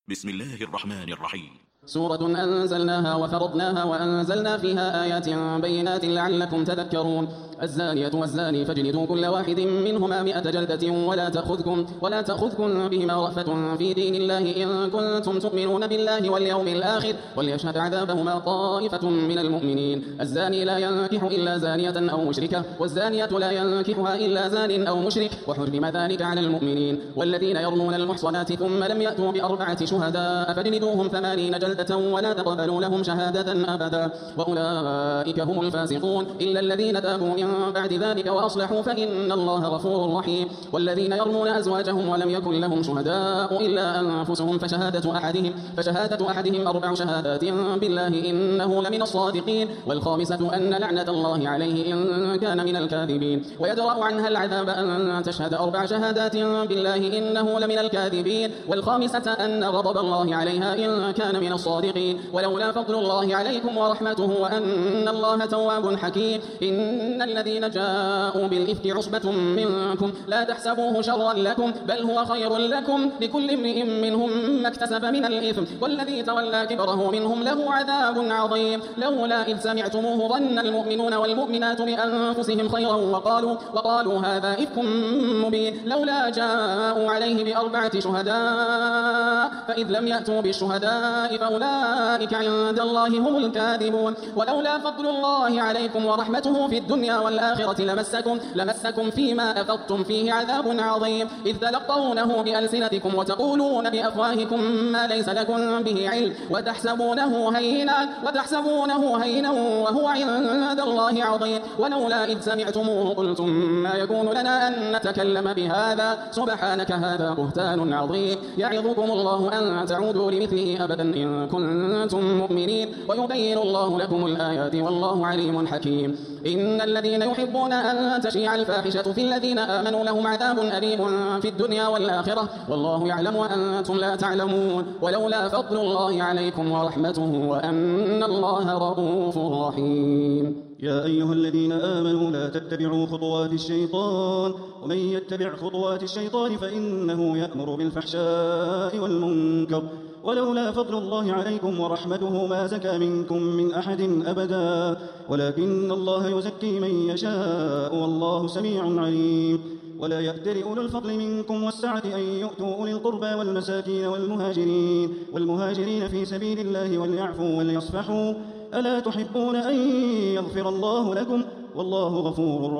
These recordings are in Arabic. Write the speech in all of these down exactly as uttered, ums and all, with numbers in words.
بسم الله الرحمن الرحيم. سورة أنزلناها وفرضناها وأنزلنا فيها آيات بينات لعلكم تذكرون. الزانية والزاني فاجلدوا كل واحد منهما مئة جلدة ولا تأخذكم ولا تأخذكم بهما رأفة في دين الله إن كنتم تؤمنون بالله واليوم الآخر وليشهد عذابهما طائفة من المؤمنين. الزاني لا ينكح إلا زانية أو مشركة والزانية لا ينكحها إلا زان أو مشرك وحرم ذلك على المؤمنين. والذين يرمون المحصنات ثم لم يأتوا بأربعة شهداء فاجلدوهم ثمانين جلدة ولا تقبلوا لهم شهادة أبدا وأولئك هم الفاسقون إلا الذين تابوا من بعد ذلك وأصلحوا فإن الله غفور رحيم. والذين يرمون أزواجهم ولم يكن لهم شهداء إلا أنفسهم فشهادة أحدهم فشهادة أحدهم أربع شهادات بالله إنه لمن الصادقين والخامسة أن لعنة الله عليه إن كان من الكاذبين. ويدرأ عنها العذاب أن تشهد أربع شهادات بالله إنه لمن الكاذبين والخامسة أن غضب الله عليها إن كان من الصادقين. ولولا فضل الله عليكم ورحمته وأن الله تواب حكيم. إن الذين جاءوا بالإفك عصبة منكم لا تحسبوه شرا لكم بل هو خير لكم لكل امرئ منهم ما اكتسب من الإثم والذي تولى كبره منهم له عذاب عظيم. لولا إذ سمعتموه ظن المؤمنون والمؤمنات بأنفسهم خيرا وقالوا, وقالوا هذا إفك مبين لولا جاءوا عليه بأربعة شهداء فإذ لم يأتوا بالشهداء فأولئك عند الله هم الكاذبون. ولولا فضل الله عليكم ورحمته في الدنيا والآخرة لمسكم, لمسكم فيما أفضتم فيه عذاب عظيم إذ تلقونه بألسنتكم وتقولون بأفواهكم ما ليس لكم به علم وتحسبونه هينا, وتحسبونه هينا وهو عند الله عظيم. ولولا إذ سمعتموه قلتم ما يكون لنا أن نتكلم بهذا سبحانك هذا بهتان عظيم يعظكم الله أن تعودوا لمثله أبدا إن كنتم مؤمنين ويبين الله لكم الآيات والله عليم حكيم. إن الذين يحبون أن تشيع الفاحشة في الذين آمنوا لهم عذاب أليم في الدنيا والآخرة والله يعلم وأنتم لا تعلمون. ولولا فضل الله عليكم ورحمته وأن الله رؤوف رحيم. يا أيها الذين آمنوا لا تتبعوا خطوات الشيطان ومن يتبع خطوات الشيطان فإنه يأمر بالفحشاء والمنكر ولولا فضل الله عليكم ورحمته ما زكى منكم من أحد أبدا ولكن الله يزكي من يشاء والله سميع عليم. ولا يأتل أولو الفضل منكم والسعة أن يؤتوا أولي القربى والمساكين والمهاجرين, والمهاجرين في سبيل الله وليعفوا وليصفحوا ألا تحبون أن يغفر الله لكم والله غفور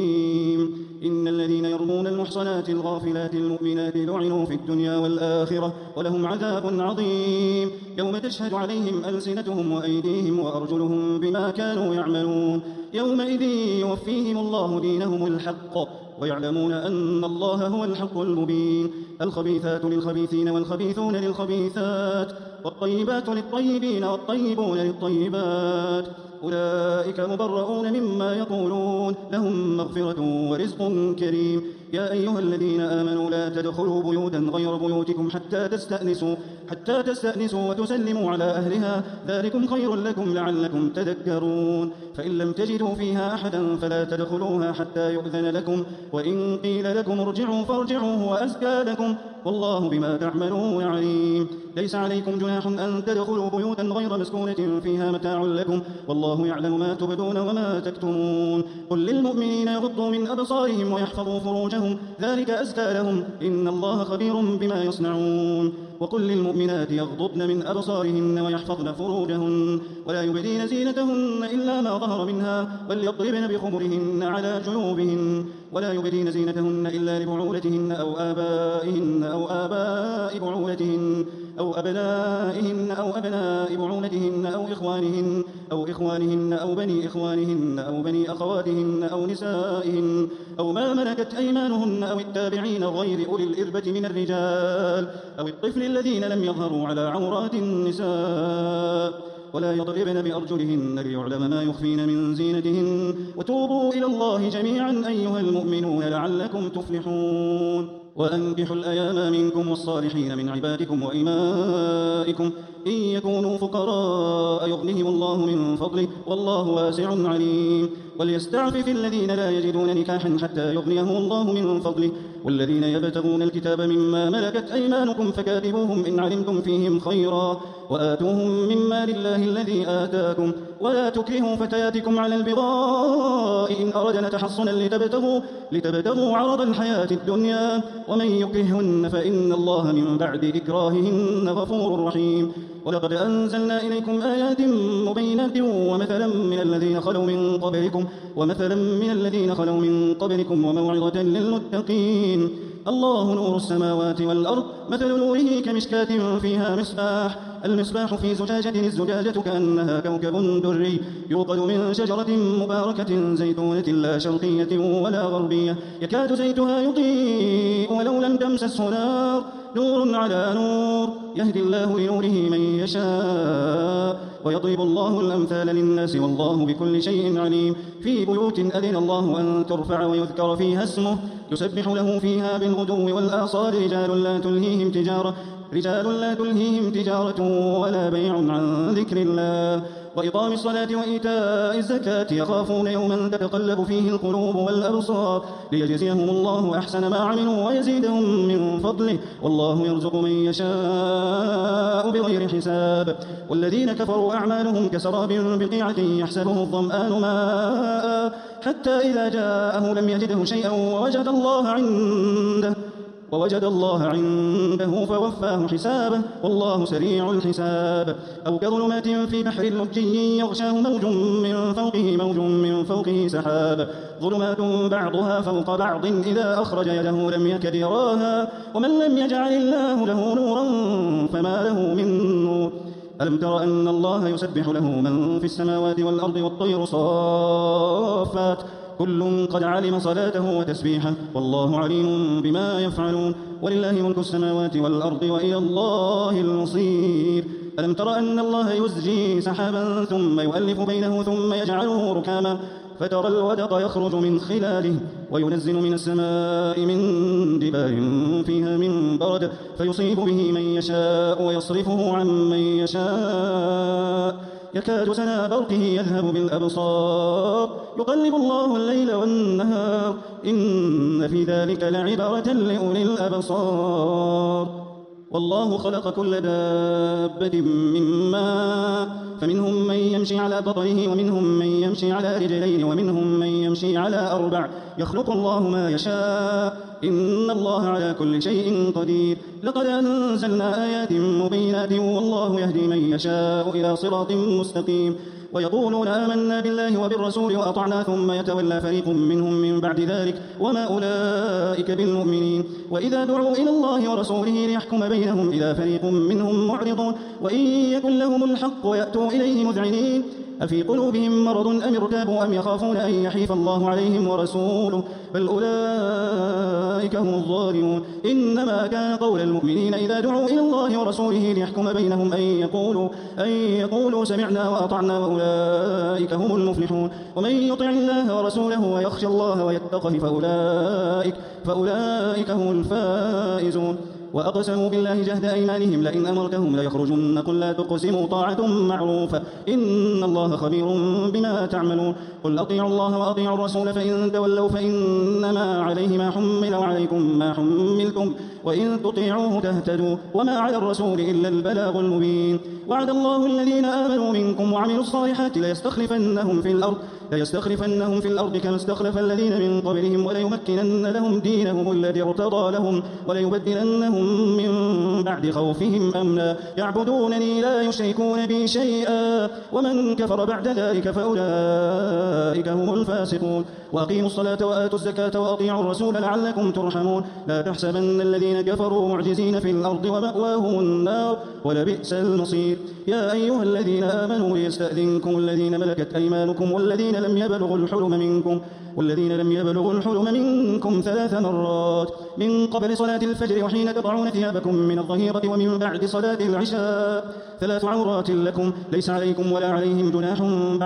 رحيم. إن الذين يرمون المحصنات الغافلات المؤمنات لعنوا في الدنيا والآخرة ولهم عذاب عظيم يوم تشهد عليهم ألسنتهم وأيديهم وأرجلهم بما كانوا يعملون يومئذ يوفيهم الله دينهم الحق ويعلمون أن الله هو الحق المبين. الخبيثات للخبيثين والخبيثون للخبيثات والطيبات للطيبين والطيبون للطيبات أولئك مبرؤون مما يقولون لهم مغفرة ورزق كريم. يا أيها الذين آمنوا لا تدخلوا بيوتا غير بيوتكم حتى تستأنسوا, حتى تستأنسوا وتسلموا على أهلها ذلكم خير لكم لعلكم تذكرون. فإن لم تجدوا فيها أحدا فلا تدخلوها حتى يؤذن لكم وإن قيل لكم ارجعوا فارجعوا هو أزكى لكم والله بما تعملون عليم. ليس عليكم جناح أن تدخلوا بيوتا غير مسكونة فيها متاع لكم والله يعلم ما تبدون وما تكتمون. قل للمؤمنين يغضوا من أبصارهم ويحفظوا فروجهم ذلك أزكى لهم إن الله خبير بما يصنعون. وقل للمؤمنات يغضضن من أبصارهن ويحفظن فروجهن ولا يبدين زينتهن إلا ما ظهر منها وليضربن بخمرهن على جيوبهن ولا يبدين زينتهن إلا لبعولتهن أو آبائهن أو آباء بعولتهن أو أبنائهن أو أبناء بعولتهن أو إخوانهن أو إخوانهن أو بني إخوانهن أو بني أخواتهن أو نسائهن أو ما ملكت أيمانهن أو التابعين غير أولي الإربة من الرجال أو الطفل الذين لم يظهروا على عورات النساء ولا يضربن بأرجلهن ليعلم ما يخفين من زينتهن وتوبوا إلى الله جميعا أيها المؤمنون لعلكم تفلحون. وأنكحوا الأيام منكم والصالحين من عبادكم وإمائكم إن يكونوا فقراء يغنهم الله من فضله والله واسع عليم. وليستعفف الذين لا يجدون نكاحا حتى يغنيهم الله من فضله والذين يبتغون الكتاب مما ملكت أيمانكم فكاتبوهم إن علمتم فيهم خيرا وآتوهم مما لله الذي آتاكم ولا تكرهوا فتياتكم على البغاء إن أردنا تحصنا لتبتغوا, لتبتغوا عرض الحياة الدنيا ومن يكرهن فإن الله من بعد إكراههن غفور رحيم. ولقد أنزلنا إليكم آيات مبينات ومثلا من الذين خلوا من قبلكم ومثلا من الذين خلوا من قبلكم وموعظة للمتقين. الله نور السماوات والأرض مثل نوره كمشكاة فيها مصباح المصباح في زجاجة الزجاجة كأنها كوكب دري يوقد من شجرة مباركة زيتونة لا شرقية ولا غربية يكاد زيتها يضيء ولو لم تمسسه نار نور على نور يهدي الله لنوره من يشاء ويضرب الله الأمثال للناس والله بكل شيء عليم. في بيوت أذن الله أن ترفع ويذكر فيها اسمه يسبح له فيها بالغدو والآصال رجال لا تلهيهم تجارة رجال لا تلهيهم تجارة ولا بيع عن ذكر الله وإقام الصلاة وإيتاء الزكاة يخافون يوما تتقلب فيه القلوب والأبصار ليجزيهم الله أحسن ما عملوا ويزيدهم من فضله والله يرزق من يشاء بغير حساب. والذين كفروا أعمالهم كسراب بقيعة يحسبه الظمآن ماء حتى إذا جاءه لم يجده شيئا ووجد الله عنده ووجد الله عنده فوفاه حسابه والله سريع الحساب. أو كظلمات في بحر لجي يغشاه موج من فوقه موج من فوقه سحاب ظلمات بعضها فوق بعض إذا أخرج يده لم يكد يراها ومن لم يجعل الله له نورا فما له من نور. ألم تر أن الله يسبح له من في السماوات والأرض والطير صافات كل قد علم صلاته وتسبيحه والله عليم بما يفعلون ولله ملك السماوات والأرض وإلى الله المصير. ألم تر أن الله يزجي سحابا ثم يؤلف بينه ثم يجعله ركاما فترى الودق يخرج من خلاله وينزل من السماء من جبال فيها من برد فيصيب به من يشاء ويصرفه عن من يشاء يكاد سنا برقه يذهب بالأبصار يقلب الله الليل والنهار إن في ذلك لعبرة لأولي الأبصار. والله خلق كل دابة من ماء فمنهم من يمشي على بطنه ومنهم من يمشي على رجلين ومنهم من يمشي على أربع يخلق الله ما يشاء إن الله على كل شيء قدير. لقد أنزلنا آيات مبينات والله يهدي من يشاء إلى صراط مستقيم. ويقولون آمنا بالله وبالرسول وأطعنا ثم يتولى فريق منهم من بعد ذلك وما أولئك بالمؤمنين. وإذا دعوا إلى الله ورسوله ليحكم بينهم إذا فريق منهم معرضون وإن يكن لهم الحق ويأتوا إليه مذعنين أفي قلوبهم مرض أم ارتابوا أم يخافون أن يحيف الله عليهم ورسوله بل أولئك هم الظالمون. إنما كان قول المؤمنين إذا دعوا إلى الله ورسوله ليحكم بينهم أن يقولوا, أن يقولوا سمعنا وأطعنا وأولئك هم المفلحون. ومن يطع الله ورسوله ويخشى الله ويتقه فأولئك, فأولئك هم الفائزون. وأقسموا بالله جهد أيمانهم لئن أمرتهم ليخرجن قل لا تقسموا طاعة معروفة إن الله خبير بما تعملون. قل أطيعوا الله وأطيعوا الرسول فإن تولوا فإنما عليه ما حمل وعليكم ما حملتم وإن تطيعوه تهتدوا وما على الرسول إلا البلاغ المبين. وعد الله الذين آمنوا منكم وعملوا الصالحات ليستخلفنهم في الأرض ليستخلفنهم في الأرض كما استخلف الذين من قبلهم وليمكنن لهم دينهم الذي ارتضى لهم وليبدلنهم من بعد خوفهم أمنا يعبدونني لا يشركون بي شيئا ومن كفر بعد ذلك فأولئك هم الفاسقون. وأقيموا الصلاة وآتوا الزكاة وأطيعوا الرسول لعلكم ترحمون. لا تحسبن الذين كفروا معجزين في الأرض ومأواهم النار ولبئس المصير. يا أيها الذين آمنوا ليستأذنكم الذين ملكت أيمانكم والذين لم يبلغوا الحلم منكم والذين لم يبلغوا الحلم منكم ثلاث مرات من قبل صلاة الفجر وحين تضعون ثيابكم من الظهيرة ومن بعد صلاة العشاء ثلاث عورات لكم ليس عليكم ولا عليهم جناح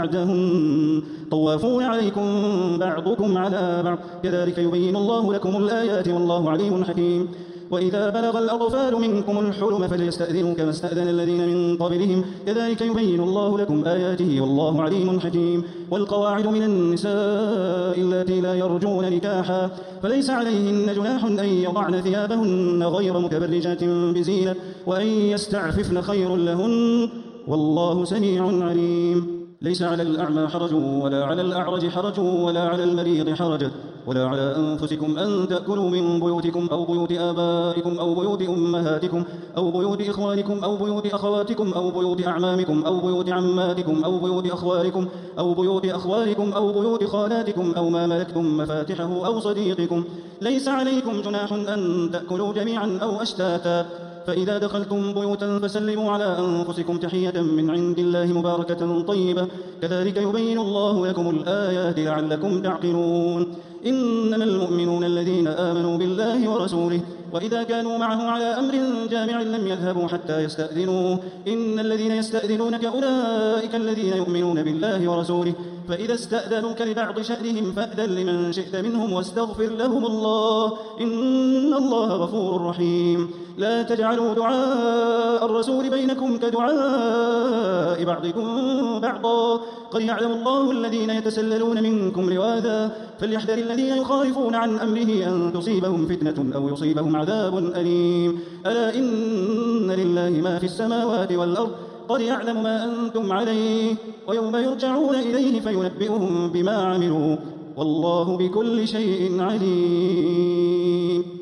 بعدهم طوافون عليكم بعضكم على بعض كذلك يبين الله لكم الآيات والله عليم حكيم. وإذا بلغ الأطفال منكم الحلم فليستأذنوا كما استأذن الذين من قبلهم كذلك يبين الله لكم آياته والله عليم حكيم. والقواعد من النساء اللاتي لا يرجون نكاحا فليس عليهن جناح أن يضعن ثيابهن غير متبرجات بزينة وأن يستعففن خير لهن والله سميع عليم. ليس على الأعمى حرج ولا على الأعرج حرج ولا على المريض حرج ولا على أنفسكم أن تأكلوا من بيوتكم أو بيوت آبائكم أو بيوت أمهاتكم أو بيوت إخوانكم أو بيوت أخواتكم أو بيوت أعمامكم أو بيوت عماتكم أو بيوت أخوالكم أو بيوت أخوالكم أو بيوت خالاتكم أو ما ملكتم مفاتحه أو صديقكم. ليس عليكم جناح أن تأكلوا جميعا أو أشتاتا فإذا دخلتم بيوتا فسلموا على أنفسكم تحية من عند الله مباركة طيبة كذلك يبين الله لكم الآيات لعلكم تعقلون. إنما المؤمنون الذين آمنوا بالله ورسوله وإذا كانوا معه على أمر جامع لم يذهبوا حتى يستأذنوه إن الذين يستأذنونك أولئك الذين يؤمنون بالله ورسوله فإذا استأذنوك لبعض شأنهم فأذن لمن شئت منهم واستغفر لهم الله إن الله غفور رحيم. لا تجعلوا دعاء الرسول بينكم كدعاء بعضكم بعضا قد يعلم الله الذين يتسللون منكم لواذا فليحذر الذين يخالفون عن أمره أن تصيبهم فتنة أو يصيبهم عذاب أليم. ألا إن لله ما في السماوات والأرض قد يعلم ما أنتم عليه ويوم يرجعون إليه فينبئهم بما عملوا والله بكل شيء عليم.